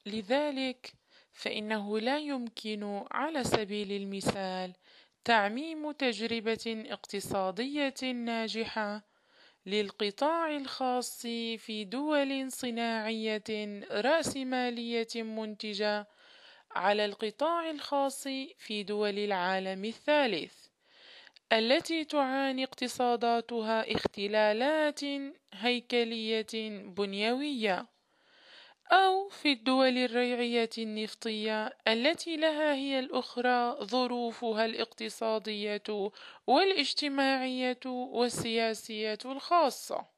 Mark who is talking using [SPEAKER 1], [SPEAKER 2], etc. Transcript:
[SPEAKER 1] لذلك فإنه لا يمكن على سبيل المثال تعميم تجربة اقتصادية ناجحة للقطاع الخاص في دول صناعية رأسمالية منتجة على القطاع الخاص في دول العالم الثالث التي تعاني اقتصاداتها اختلالات هيكلية بنيوية، أو في الدول الريعية النفطية التي لها هي الأخرى ظروفها الاقتصادية والاجتماعية والسياسية الخاصة.